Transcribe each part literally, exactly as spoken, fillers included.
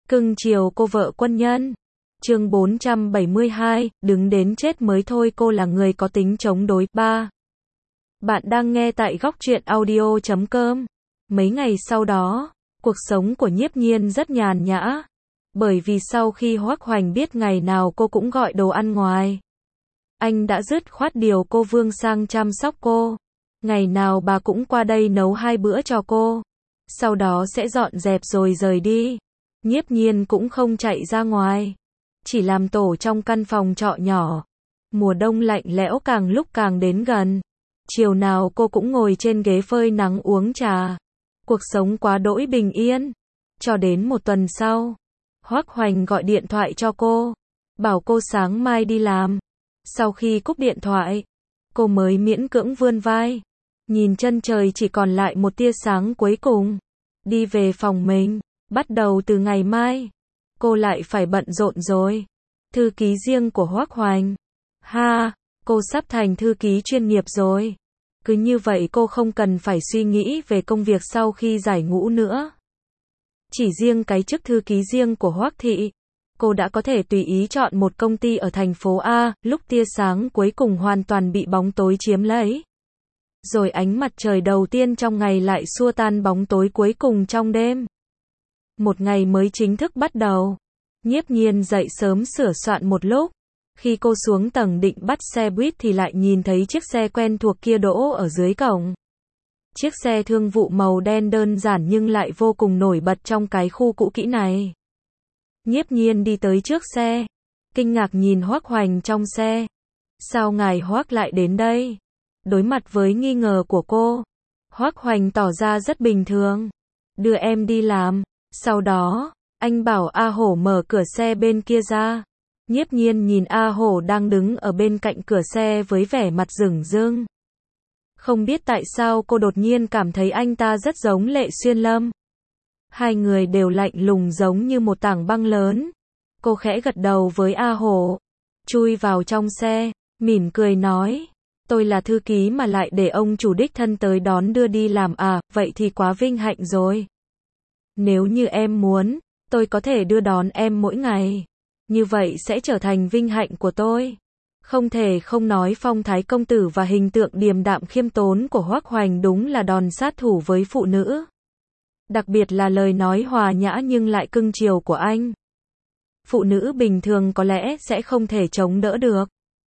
Cưng chiều cô vợ quân nhân. Chương bốn trăm bảy mươi hai, đứng đến chết mới thôi, cô là người có tính chống đối. ba. Bạn đang nghe tại góc truyện audio chấm com. Mấy ngày sau đó, cuộc sống của Nhiếp Nhiên rất nhàn nhã. Bởi vì sau khi Hoắc Hoành biết ngày nào cô cũng gọi đồ ăn ngoài, anh đã dứt khoát điều cô Vương sang chăm sóc cô. Ngày nào bà cũng qua đây nấu hai bữa cho cô, sau đó sẽ dọn dẹp rồi rời đi. Nhiếp Nhiên cũng không chạy ra ngoài, chỉ làm tổ trong căn phòng trọ nhỏ. Mùa đông lạnh lẽo càng lúc càng đến gần. Chiều nào cô cũng ngồi trên ghế phơi nắng uống trà. Cuộc sống quá đỗi bình yên. Cho đến một tuần sau, Hoắc Hoành gọi điện thoại cho cô, bảo cô sáng mai đi làm. Sau khi cúp điện thoại, cô mới miễn cưỡng vươn vai, nhìn chân trời chỉ còn lại một tia sáng cuối cùng, đi về phòng mình. Bắt đầu từ ngày mai, cô lại phải bận rộn rồi. Thư ký riêng của Hoắc Hoành. Ha, cô sắp thành thư ký chuyên nghiệp rồi. Cứ như vậy cô không cần phải suy nghĩ về công việc sau khi giải ngũ nữa. Chỉ riêng cái chức thư ký riêng của Hoắc thị, cô đã có thể tùy ý chọn một công ty ở thành phố A, lúc tia sáng cuối cùng hoàn toàn bị bóng tối chiếm lấy. Rồi ánh mặt trời đầu tiên trong ngày lại xua tan bóng tối cuối cùng trong đêm. Một ngày mới chính thức bắt đầu. Nhiếp Nhiên dậy sớm sửa soạn một lúc. Khi cô xuống tầng định bắt xe buýt thì lại nhìn thấy chiếc xe quen thuộc kia đỗ ở dưới cổng. Chiếc xe thương vụ màu đen đơn giản nhưng lại vô cùng nổi bật trong cái khu cũ kỹ này. Nhiếp Nhiên đi tới trước xe, kinh ngạc nhìn Hoắc Hoành trong xe. Sao ngài Hoắc lại đến đây? Đối mặt với nghi ngờ của cô, Hoắc Hoành tỏ ra rất bình thường. Đưa em đi làm. Sau đó, anh bảo A Hổ mở cửa xe bên kia ra. Nhiếp Nhiên nhìn A Hổ đang đứng ở bên cạnh cửa xe với vẻ mặt rừng rưng. Không biết tại sao cô đột nhiên cảm thấy anh ta rất giống Lệ Xuyên Lâm. Hai người đều lạnh lùng giống như một tảng băng lớn. Cô khẽ gật đầu với A Hổ, chui vào trong xe, mỉm cười nói, tôi là thư ký mà lại để ông chủ đích thân tới đón đưa đi làm à, vậy thì quá vinh hạnh rồi. Nếu như em muốn, tôi có thể đưa đón em mỗi ngày. Như vậy sẽ trở thành vinh hạnh của tôi. Không thể không nói phong thái công tử và hình tượng điềm đạm khiêm tốn của Hoắc Hoành đúng là đòn sát thủ với phụ nữ. Đặc biệt là lời nói hòa nhã nhưng lại cưng chiều của anh. Phụ nữ bình thường có lẽ sẽ không thể chống đỡ được.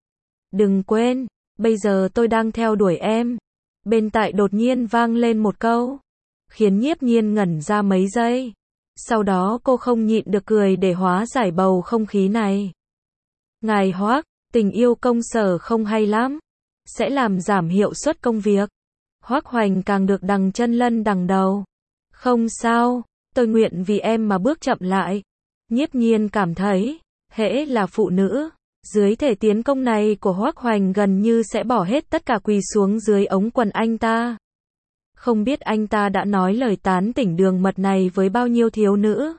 Đừng quên, bây giờ tôi đang theo đuổi em. Bên tai đột nhiên vang lên một câu, khiến Nhiếp Nhiên ngẩn ra mấy giây. Sau đó cô không nhịn được cười để hóa giải bầu không khí này. Ngài Hoắc, tình yêu công sở không hay lắm, sẽ làm giảm hiệu suất công việc. Hoắc Hoành càng được đằng chân lân đằng đầu. Không sao, tôi nguyện vì em mà bước chậm lại. Nhiếp Nhiên cảm thấy, hễ là phụ nữ, dưới thể tiến công này của Hoắc Hoành gần như sẽ bỏ hết tất cả quỳ xuống dưới ống quần anh ta. Không biết anh ta đã nói lời tán tỉnh đường mật này với bao nhiêu thiếu nữ,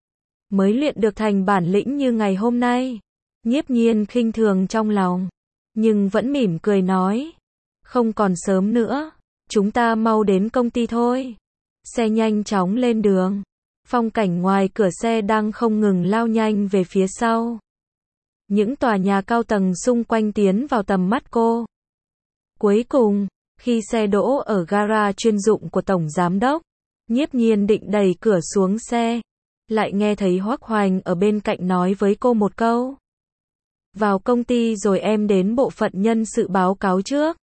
mới luyện được thành bản lĩnh như ngày hôm nay. Nhiếp Nhiên khinh thường trong lòng, nhưng vẫn mỉm cười nói, không còn sớm nữa, chúng ta mau đến công ty thôi. Xe nhanh chóng lên đường. Phong cảnh ngoài cửa xe đang không ngừng lao nhanh về phía sau. Những tòa nhà cao tầng xung quanh tiến vào tầm mắt cô. Cuối cùng, khi xe đỗ ở gara chuyên dụng của Tổng Giám Đốc, Nhiếp Nhiên định đẩy cửa xuống xe, lại nghe thấy Hoắc Hoành ở bên cạnh nói với cô một câu. Vào công ty rồi em đến bộ phận nhân sự báo cáo trước.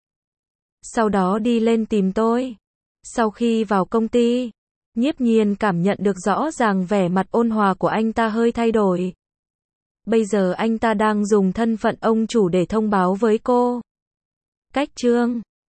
Sau đó đi lên tìm tôi. Sau khi vào công ty, Nhiếp Nhiên cảm nhận được rõ ràng vẻ mặt ôn hòa của anh ta hơi thay đổi. Bây giờ anh ta đang dùng thân phận ông chủ để thông báo với cô. Cách chương